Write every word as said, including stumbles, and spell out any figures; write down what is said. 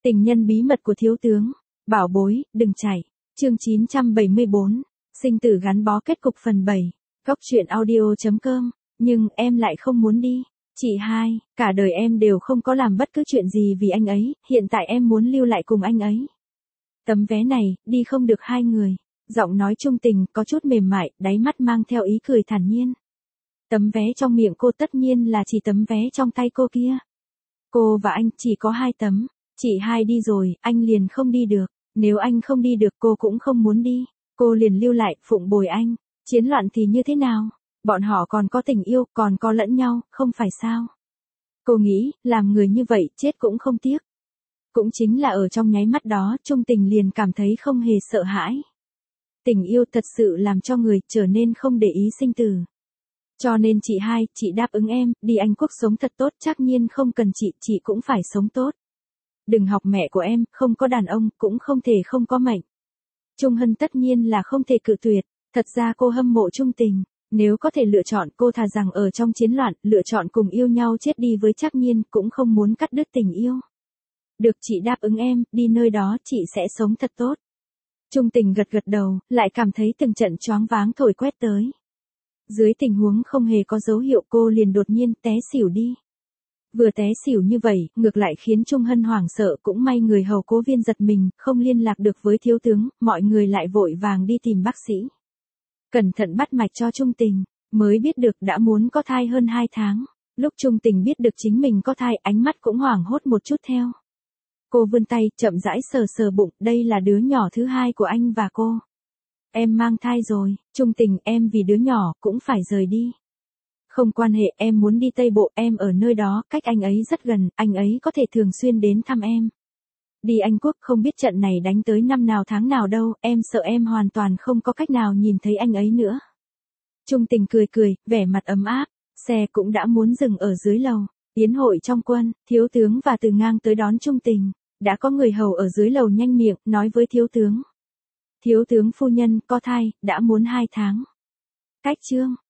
Tình nhân bí mật của thiếu tướng. Bảo bối, đừng chạy. Chương chín trăm bảy mươi bốn. Sinh tử gắn bó kết cục phần bảy. Góc truyện audio chấm com. Nhưng em lại không muốn đi. Chị hai, cả đời em đều không có làm bất cứ chuyện gì vì anh ấy, hiện tại em muốn lưu lại cùng anh ấy. Tấm vé này, đi không được hai người. Giọng nói trung tình, có chút mềm mại, đáy mắt mang theo ý cười thản nhiên. Tấm vé trong miệng cô tất nhiên là chỉ tấm vé trong tay cô kia. Cô và anh chỉ có hai tấm. Chị hai đi rồi, anh liền không đi được. Nếu anh không đi được cô cũng không muốn đi. Cô liền lưu lại, phụng bồi anh. Chiến loạn thì như thế nào? Bọn họ còn có tình yêu, còn có lẫn nhau, không phải sao? Cô nghĩ, làm người như vậy, chết cũng không tiếc. Cũng chính là ở trong nháy mắt đó, Trung Tình liền cảm thấy không hề sợ hãi. Tình yêu thật sự làm cho người trở nên không để ý sinh tử. Cho nên chị hai, chị đáp ứng em, đi Anh Quốc sống thật tốt, chắc nhiên không cần chị, chị cũng phải sống tốt. Đừng học mẹ của em, không có đàn ông, cũng không thể không có mệnh. Trung Hân tất nhiên là không thể cự tuyệt, thật ra cô hâm mộ Trung Tình, nếu có thể lựa chọn cô thà rằng ở trong chiến loạn, lựa chọn cùng yêu nhau chết đi với Trác Nhiên, cũng không muốn cắt đứt tình yêu. Được chị đáp ứng em, đi nơi đó chị sẽ sống thật tốt. Trung Tình gật gật đầu, lại cảm thấy từng trận choáng váng thổi quét tới. Dưới tình huống không hề có dấu hiệu cô liền đột nhiên té xỉu đi. Vừa té xỉu như vậy, ngược lại khiến Trung Hân hoảng sợ, cũng may người hầu cố viên giật mình, không liên lạc được với thiếu tướng, mọi người lại vội vàng đi tìm bác sĩ. Cẩn thận bắt mạch cho Trung Tình, mới biết được đã muốn có thai hơn hai tháng. Lúc Trung Tình biết được chính mình có thai, ánh mắt cũng hoảng hốt một chút theo. Cô vươn tay, chậm rãi sờ sờ bụng, đây là đứa nhỏ thứ hai của anh và cô. Em mang thai rồi, Trung Tình, em vì đứa nhỏ, cũng phải rời đi. Không quan hệ, em muốn đi Tây Bộ, em ở nơi đó, cách anh ấy rất gần, anh ấy có thể thường xuyên đến thăm em. Đi Anh Quốc không biết trận này đánh tới năm nào tháng nào đâu, em sợ em hoàn toàn không có cách nào nhìn thấy anh ấy nữa. Trung Tình cười cười, vẻ mặt ấm áp, xe cũng đã muốn dừng ở dưới lầu. Yến hội trong quân, thiếu tướng và Từ Ngang tới đón Trung Tình, đã có người hầu ở dưới lầu nhanh miệng, nói với thiếu tướng. Thiếu tướng phu nhân, có thai, đã muốn hai tháng. Cách chương.